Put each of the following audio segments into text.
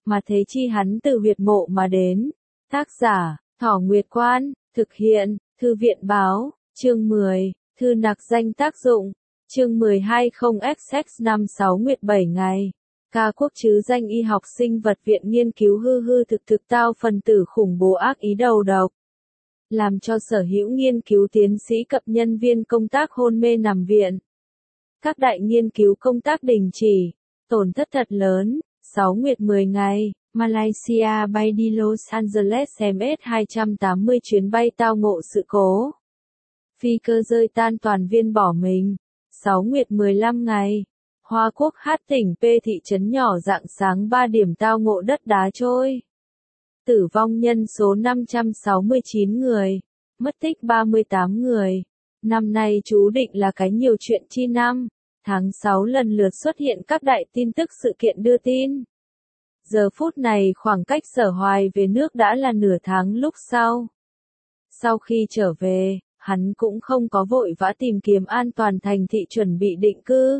mà thế chi hắn từ huyệt mộ mà đến. Tác giả, Thỏ Nguyệt Quan, thực hiện, Thư viện báo, chương 10, thư nặc danh tác dụng, chương 12 0XX56 Nguyệt 7 ngày. Ca quốc chứ danh y học sinh vật viện nghiên cứu hư thực tao phần tử khủng bố ác ý đầu độc. Làm cho sở hữu nghiên cứu tiến sĩ cập nhân viên công tác hôn mê nằm viện. Các đại nghiên cứu công tác đình chỉ, tổn thất thật lớn, 6 Nguyệt 10 ngày, Malaysia bay đi Los Angeles MS-280 chuyến bay tao ngộ sự cố. Phi cơ rơi tan toàn viên bỏ mình, 6 Nguyệt 15 ngày. Hoa Quốc Hát tỉnh P thị trấn nhỏ rạng sáng 3 điểm tao ngộ đất đá trôi. Tử vong nhân số 569 người, mất tích 38 người. Năm nay chú định là cái nhiều chuyện chi năm. Tháng 6 lần lượt xuất hiện các đại tin tức sự kiện đưa tin. Giờ phút này khoảng cách Sở Hoài về nước đã là nửa tháng lúc sau. Sau khi trở về, hắn cũng không có vội vã tìm kiếm an toàn thành thị chuẩn bị định cư,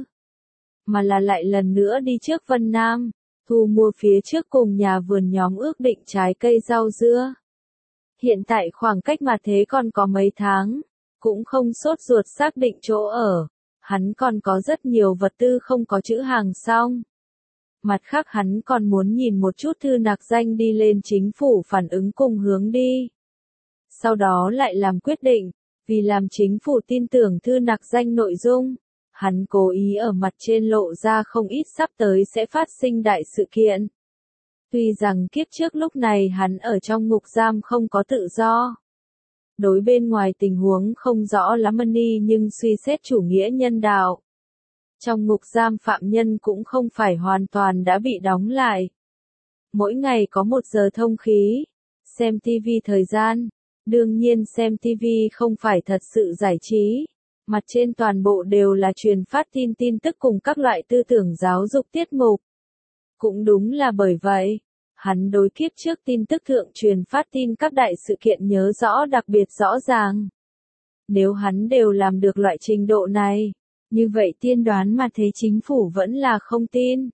mà là lại lần nữa đi trước Vân Nam, thu mua phía trước cùng nhà vườn nhóm ước định trái cây rau dưa. Hiện tại khoảng cách mà thế còn có mấy tháng, cũng không sốt ruột xác định chỗ ở, hắn còn có rất nhiều vật tư không có trữ hàng xong. Mặt khác hắn còn muốn nhìn một chút thư nặc danh đi lên chính phủ phản ứng cùng hướng đi. Sau đó lại làm quyết định, vì làm chính phủ tin tưởng thư nặc danh nội dung. Hắn cố ý ở mặt trên lộ ra không ít sắp tới sẽ phát sinh đại sự kiện. Tuy rằng kiếp trước lúc này hắn ở trong ngục giam không có tự do. Đối bên ngoài tình huống không rõ lắm nhưng suy xét chủ nghĩa nhân đạo. Trong ngục giam phạm nhân cũng không phải hoàn toàn đã bị đóng lại. Mỗi ngày có 1 giờ thông khí, xem TV thời gian. Đương nhiên xem TV không phải thật sự giải trí. Mặt trên toàn bộ đều là truyền phát tin tức cùng các loại tư tưởng giáo dục tiết mục. Cũng đúng là bởi vậy, hắn đối kiếp trước tin tức thượng truyền phát tin các đại sự kiện nhớ rõ đặc biệt rõ ràng. Nếu hắn đều làm được loại trình độ này, như vậy tiên đoán mà thế chính phủ vẫn là không tin.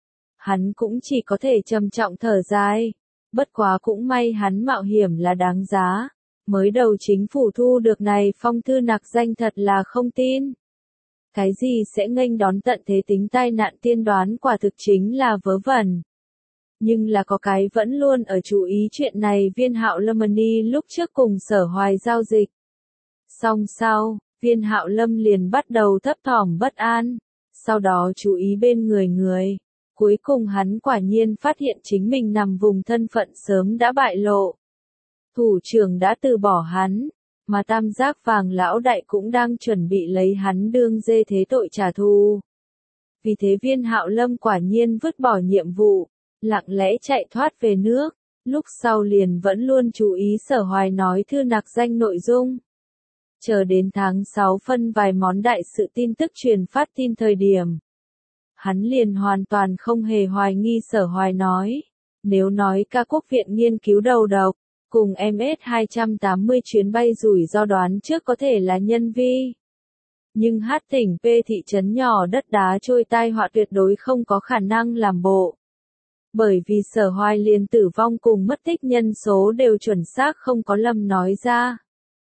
Hắn cũng chỉ có thể trầm trọng thở dài, bất quá cũng may hắn mạo hiểm là đáng giá. Mới đầu chính phủ thu được này phong thư nặc danh thật là không tin. Cái gì sẽ nghênh đón tận thế tính tai nạn tiên đoán quả thực chính là vớ vẩn. Nhưng là có cái vẫn luôn ở chú ý chuyện này Viên Hạo Lâm lúc trước cùng Sở Hoài giao dịch. Song sau, Viên Hạo Lâm liền bắt đầu thấp thỏm bất an, sau đó chú ý bên người. Cuối cùng hắn quả nhiên phát hiện chính mình nằm vùng thân phận sớm đã bại lộ. Thủ trưởng đã từ bỏ hắn, mà Tam Giác Vàng lão đại cũng đang chuẩn bị lấy hắn đương dê thế tội trả thù. Vì thế Viên Hạo Lâm quả nhiên vứt bỏ nhiệm vụ, lặng lẽ chạy thoát về nước, lúc sau liền vẫn luôn chú ý Sở Hoài nói thư nặc danh nội dung. Chờ đến tháng 6 phân vài món đại sự tin tức truyền phát tin thời điểm. Hắn liền hoàn toàn không hề hoài nghi Sở Hoài nói. Nếu nói ca quốc viện nghiên cứu đầu độc, cùng MS-280 chuyến bay rủi ro đoán trước có thể là nhân vi. Nhưng Hát tỉnh P thị trấn nhỏ đất đá trôi tai họa tuyệt đối không có khả năng làm bộ. Bởi vì Sở Hoài liền tử vong cùng mất tích nhân số đều chuẩn xác không có lầm nói ra.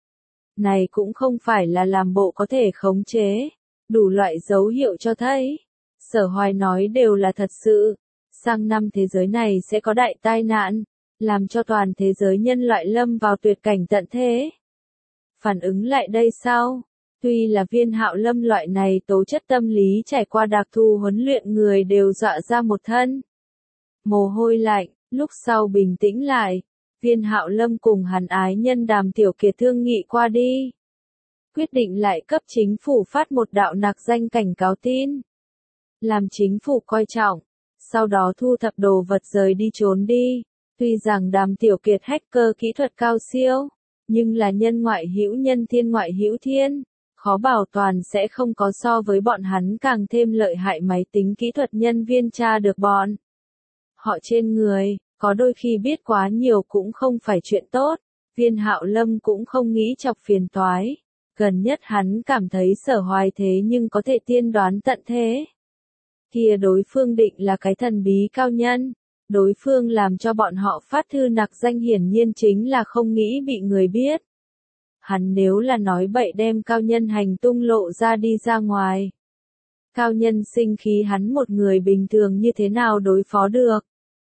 Này cũng không phải là làm bộ có thể khống chế. Đủ loại dấu hiệu cho thấy. Sở Hoài nói đều là thật sự. Sang năm thế giới này sẽ có đại tai nạn. Làm cho toàn thế giới nhân loại lâm vào tuyệt cảnh tận thế. Phản ứng lại đây sau, tuy là Viên Hạo Lâm loại này tố chất tâm lý trải qua đặc thù huấn luyện người đều dọa ra một thân. Mồ hôi lạnh, lúc sau bình tĩnh lại, Viên Hạo Lâm cùng hắn ái nhân Đàm Tiểu Kiệt thương nghị qua đi. Quyết định lại cấp chính phủ phát một đạo nặc danh cảnh cáo tin. Làm chính phủ coi trọng, sau đó thu thập đồ vật rời đi trốn đi. Tuy rằng Đàm Tiểu Kiệt hacker kỹ thuật cao siêu, nhưng là nhân ngoại hữu nhân thiên ngoại hữu thiên, khó bảo toàn sẽ không có so với bọn hắn càng thêm lợi hại máy tính kỹ thuật nhân viên tra được bọn. Họ trên người, có đôi khi biết quá nhiều cũng không phải chuyện tốt, Viên Hạo Lâm cũng không nghĩ chọc phiền toái. Gần nhất hắn cảm thấy Sở Hoài thế nhưng có thể tiên đoán tận thế. Kia đối phương định là cái thần bí cao nhân. Đối phương làm cho bọn họ phát thư nặc danh hiển nhiên chính là không nghĩ bị người biết. Hắn nếu là nói bậy đem cao nhân hành tung lộ ra đi ra ngoài. Cao nhân sinh khí hắn một người bình thường như thế nào đối phó được.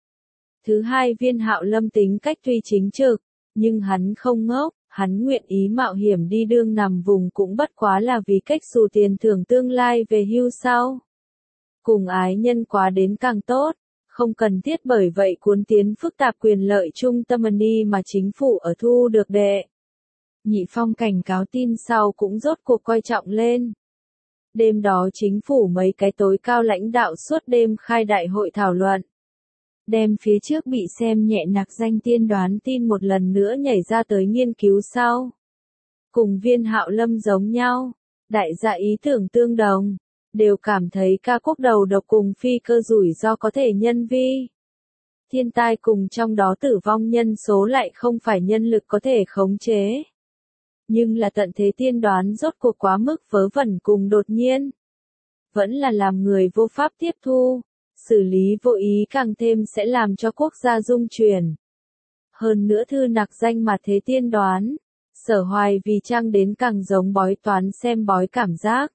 Thứ hai, Viên Hạo Lâm tính cách tuy chính trực, nhưng hắn không ngốc, hắn nguyện ý mạo hiểm đi đương nằm vùng cũng bất quá là vì cách xù tiền thưởng tương lai về hưu sau. Cùng ái nhân quá đến càng tốt, không cần thiết bởi vậy cuốn tiến phức tạp quyền lợi trung tâm money mà chính phủ ở thu được đệ. Nhị Phong cảnh cáo tin sau cũng rốt cuộc coi trọng lên. Đêm đó chính phủ mấy cái tối cao lãnh đạo suốt đêm khai đại hội thảo luận. Đem phía trước bị xem nhẹ nặc danh tiên đoán tin một lần nữa nhảy ra tới nghiên cứu sau. Cùng Viên Hạo Lâm giống nhau, đại gia ý tưởng tương đồng, đều cảm thấy ca quốc đầu độc cùng phi cơ rủi ro có thể nhân vi. Thiên tai cùng trong đó tử vong nhân số lại không phải nhân lực có thể khống chế. Nhưng là tận thế tiên đoán rốt cuộc quá mức vớ vẩn cùng đột nhiên. Vẫn là làm người vô pháp tiếp thu, xử lý vô ý càng thêm sẽ làm cho quốc gia rung chuyển. Hơn nữa thư nặc danh mà thế tiên đoán, Sở Hoài vì trang đến càng giống bói toán xem bói cảm giác.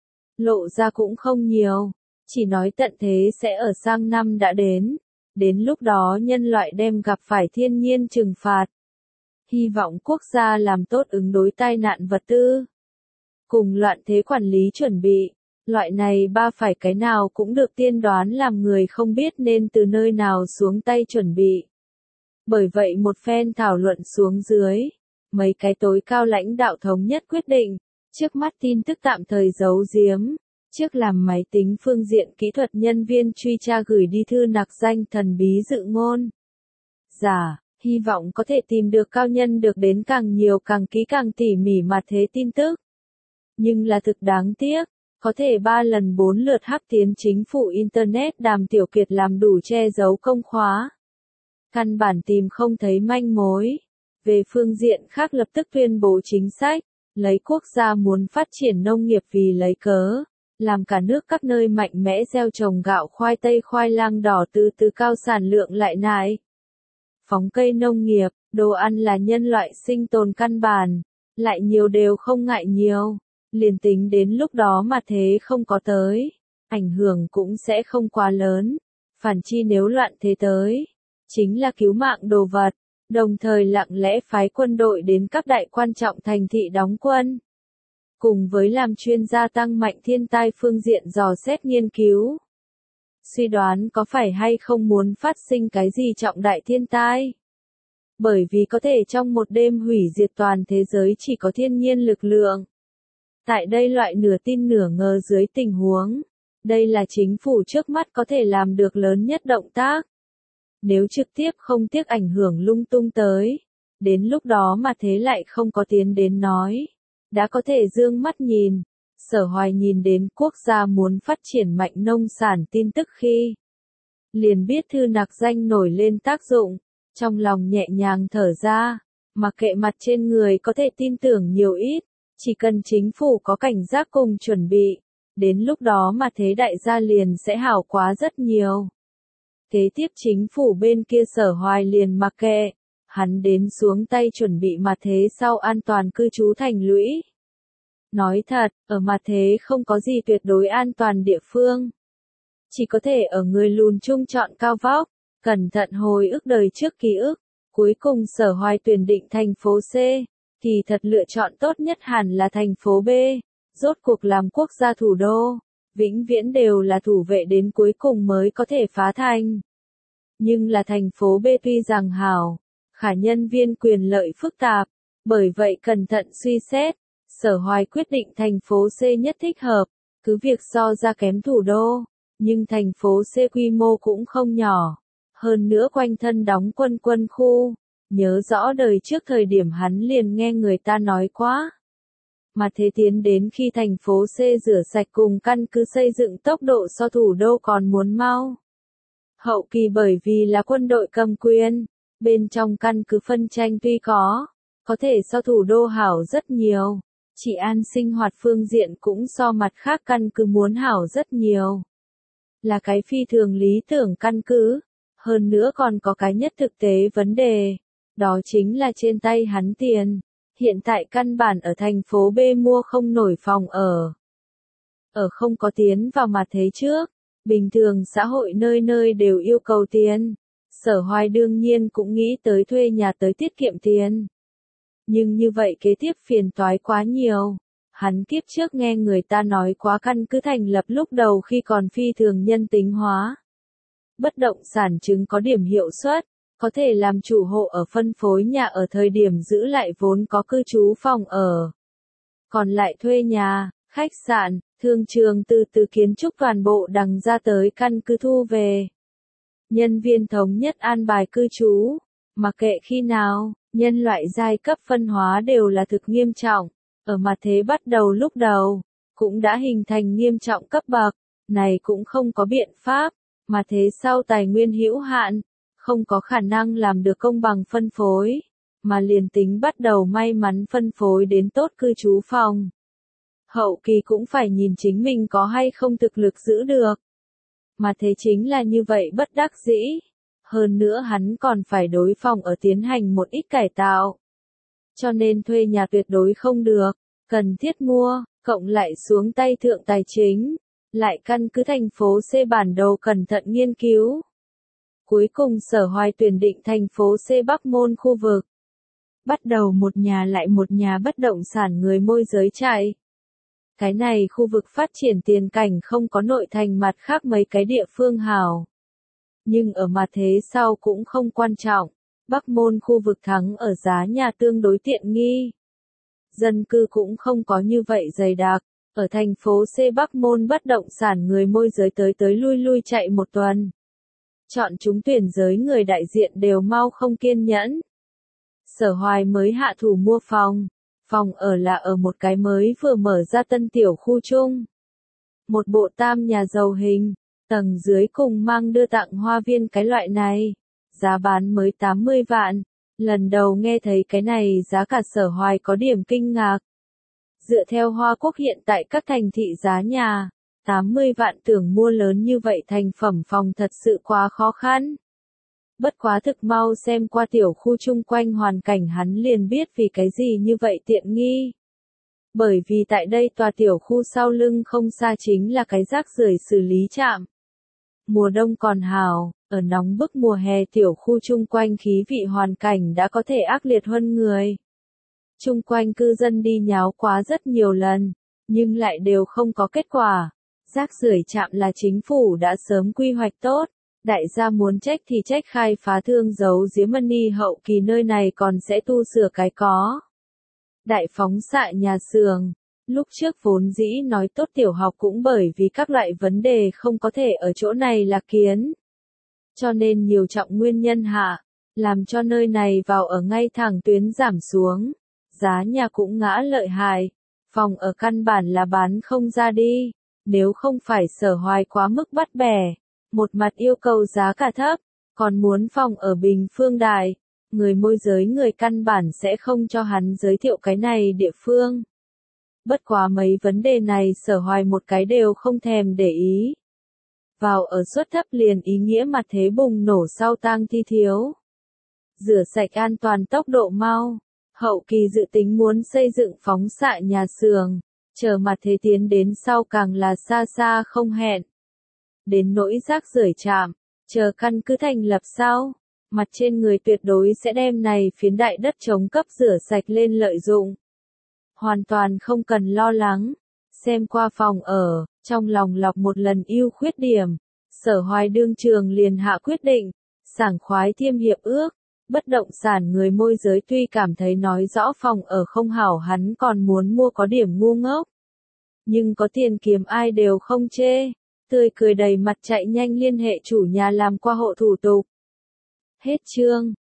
Lộ ra cũng không nhiều, chỉ nói tận thế sẽ ở sang năm đã đến lúc đó nhân loại đem gặp phải thiên nhiên trừng phạt. Hy vọng quốc gia làm tốt ứng đối tai nạn vật tư. Cùng loạn thế quản lý chuẩn bị, loại này ba phải cái nào cũng được tiên đoán làm người không biết nên từ nơi nào xuống tay chuẩn bị. Bởi vậy một phen thảo luận xuống dưới, mấy cái tối cao lãnh đạo thống nhất quyết định, trước mắt tin tức tạm thời giấu giếm, trước làm máy tính phương diện kỹ thuật nhân viên truy tra gửi đi thư nặc danh thần bí dự ngôn. Giả, hy vọng có thể tìm được cao nhân được đến càng nhiều càng kỹ càng tỉ mỉ mà thế tin tức. Nhưng là thực đáng tiếc, có thể 3 lần 4 lượt hắc tiến chính phủ Internet Đàm Tiểu Kiệt làm đủ che giấu công khóa. Căn bản tìm không thấy manh mối. Về phương diện khác lập tức tuyên bố chính sách, lấy quốc gia muốn phát triển nông nghiệp vì lấy cớ, làm cả nước các nơi mạnh mẽ gieo trồng gạo khoai tây khoai lang đỏ từ từ cao sản lượng lại nại. Phóng cây nông nghiệp, đồ ăn là nhân loại sinh tồn căn bản, lại nhiều đều không ngại nhiều, liền tính đến lúc đó mà thế không có tới, ảnh hưởng cũng sẽ không quá lớn, phản chi nếu loạn thế tới, chính là cứu mạng đồ vật, đồng thời lặng lẽ phái quân đội đến các đại quan trọng thành thị đóng quân. Cùng với làm chuyên gia tăng mạnh thiên tai phương diện dò xét nghiên cứu. Suy đoán có phải hay không muốn phát sinh cái gì trọng đại thiên tai. Bởi vì có thể trong một đêm hủy diệt toàn thế giới chỉ có thiên nhiên lực lượng. Tại đây loại nửa tin nửa ngờ dưới tình huống, đây là chính phủ trước mắt có thể làm được lớn nhất động tác. Nếu trực tiếp không tiếc ảnh hưởng lung tung tới, đến lúc đó mà thế lại không có tiến đến nói, đã có thể dương mắt nhìn. Sở Hoài nhìn đến quốc gia muốn phát triển mạnh nông sản tin tức khi liền biết thư nặc danh nổi lên tác dụng, trong lòng nhẹ nhàng thở ra, mặc kệ mặt trên người có thể tin tưởng nhiều ít, chỉ cần chính phủ có cảnh giác cùng chuẩn bị, đến lúc đó mà thế đại gia liền sẽ hảo quá rất nhiều. Kế tiếp chính phủ bên kia Sở Hoài liền mặc kệ, hắn đến xuống tay chuẩn bị mà thế sau an toàn cư trú thành lũy. Nói thật, ở mặt thế không có gì tuyệt đối an toàn địa phương. Chỉ có thể ở người lùn chung chọn cao vóc, cẩn thận hồi ức đời trước ký ức. Cuối cùng Sở Hoài tuyển định thành phố C, thì thật lựa chọn tốt nhất hẳn là thành phố B. Rốt cuộc làm quốc gia thủ đô, vĩnh viễn đều là thủ vệ đến cuối cùng mới có thể phá thành. Nhưng là thành phố B tuy rằng hảo, khả nhân viên quyền lợi phức tạp, bởi vậy cẩn thận suy xét. Sở Hoài quyết định thành phố C nhất thích hợp, cứ việc so ra kém thủ đô, nhưng thành phố C quy mô cũng không nhỏ. Hơn nữa quanh thân đóng quân khu, nhớ rõ đời trước thời điểm hắn liền nghe người ta nói quá. Mà thế tiến đến khi thành phố C rửa sạch cùng căn cứ xây dựng tốc độ so thủ đô còn muốn mau. Hậu kỳ bởi vì là quân đội cầm quyền, bên trong căn cứ phân tranh tuy có thể so thủ đô hảo rất nhiều. Chỉ an sinh hoạt phương diện cũng so mặt khác căn cứ muốn hảo rất nhiều. Là cái phi thường lý tưởng căn cứ. Hơn nữa còn có cái nhất thực tế vấn đề, đó chính là trên tay hắn tiền. Hiện tại căn bản ở thành phố B mua không nổi phòng ở. Ở không có tiến vào mặt thế trước, bình thường xã hội nơi nơi đều yêu cầu tiền. Sở Hoài đương nhiên cũng nghĩ tới thuê nhà tới tiết kiệm tiền. Nhưng như vậy kế tiếp phiền toái quá nhiều. Hắn kiếp trước nghe người ta nói quá căn cứ thành lập lúc đầu khi còn phi thường nhân tính hóa. Bất động sản chứng có điểm hiệu suất, có thể làm chủ hộ ở phân phối nhà ở thời điểm giữ lại vốn có cư trú phòng ở. Còn lại thuê nhà, khách sạn, thương trường từ kiến trúc toàn bộ đằng ra tới căn cứ thu về. Nhân viên thống nhất an bài cư trú, mặc kệ khi nào, nhân loại giai cấp phân hóa đều là thực nghiêm trọng. Ở mặt thế bắt đầu lúc đầu, cũng đã hình thành nghiêm trọng cấp bậc, này cũng không có biện pháp, mà thế sau tài nguyên hữu hạn, không có khả năng làm được công bằng phân phối, mà liền tính bắt đầu may mắn phân phối đến tốt cư trú phòng. Hậu kỳ cũng phải nhìn chính mình có hay không thực lực giữ được. Mà thế chính là như vậy bất đắc dĩ. Hơn nữa hắn còn phải đối phòng ở tiến hành một ít cải tạo. Cho nên thuê nhà tuyệt đối không được, cần thiết mua, cộng lại xuống tay thượng tài chính, lại căn cứ thành phố C bản đồ cẩn thận nghiên cứu. Cuối cùng Sở Hoài tuyển định thành phố C Bắc Môn khu vực. Bắt đầu một nhà lại một nhà bất động sản người môi giới chạy. Cái này khu vực phát triển tiền cảnh không có nội thành mặt khác mấy cái địa phương hào. Nhưng ở mặt thế sau cũng không quan trọng. Bắc Môn khu vực thắng ở giá nhà tương đối tiện nghi. Dân cư cũng không có như vậy dày đặc. Ở thành phố C Bắc Môn bất động sản người môi giới tới lui chạy một tuần. Chọn chúng tuyển giới người đại diện đều mau không kiên nhẫn. Sở Hoài mới hạ thủ mua phòng. Phòng ở là ở một cái mới vừa mở ra tân tiểu khu chung. Một bộ tam nhà giàu hình, tầng dưới cùng mang đưa tặng hoa viên cái loại này. Giá bán mới 80 vạn. Lần đầu nghe thấy cái này giá cả Sở Hoài có điểm kinh ngạc. Dựa theo Hoa Quốc hiện tại các thành thị giá nhà, 80 vạn tưởng mua lớn như vậy thành phẩm phòng thật sự quá khó khăn. Bất quá thực mau xem qua tiểu khu chung quanh hoàn cảnh hắn liền biết vì cái gì như vậy tiện nghi. Bởi vì tại đây tòa tiểu khu sau lưng không xa chính là cái rác rưởi xử lý trạm. Mùa đông còn hào, ở nóng bức mùa hè tiểu khu chung quanh khí vị hoàn cảnh đã có thể ác liệt hơn người. Chung quanh cư dân đi nháo quá rất nhiều lần, nhưng lại đều không có kết quả. Rác rưởi trạm là chính phủ đã sớm quy hoạch tốt. Đại gia muốn trách thì trách khai phá thương giấu giếm money hậu kỳ nơi này còn sẽ tu sửa cái có. Đại phóng xạ nhà xưởng. Lúc trước vốn dĩ nói tốt tiểu học cũng bởi vì các loại vấn đề không có thể ở chỗ này là kiến. Cho nên nhiều trọng nguyên nhân hạ, làm cho nơi này vào ở ngay thẳng tuyến giảm xuống. Giá nhà cũng ngã lợi hại. Phòng ở căn bản là bán không ra đi. Nếu không phải Sở Hoài quá mức bắt bẻ. Một mặt yêu cầu giá cả thấp, còn muốn phòng ở Bình Phương Đại, người môi giới người căn bản sẽ không cho hắn giới thiệu cái này địa phương. Bất quá mấy vấn đề này Sở Hoài một cái đều không thèm để ý. Vào ở suất thấp liền ý nghĩa mặt thế bùng nổ sau tang thi thiếu. Rửa sạch an toàn tốc độ mau, hậu kỳ dự tính muốn xây dựng phóng xạ nhà xưởng, chờ mặt thế tiến đến sau càng là xa xa không hẹn. Đến nỗi rác rưởi trạm, chờ căn cứ thành lập sau, mặt trên người tuyệt đối sẽ đem này phiến đại đất chống cấp rửa sạch lên lợi dụng. Hoàn toàn không cần lo lắng, xem qua phòng ở, trong lòng lọc một lần ưu khuyết điểm, Sở Hoài đương trường liền hạ quyết định, sảng khoái thiêm hiệp ước, bất động sản người môi giới tuy cảm thấy nói rõ phòng ở không hảo hắn còn muốn mua có điểm ngu ngốc. Nhưng có tiền kiếm ai đều không chê. Tươi cười đầy mặt chạy nhanh liên hệ chủ nhà làm qua hộ thủ tục. Hết chương.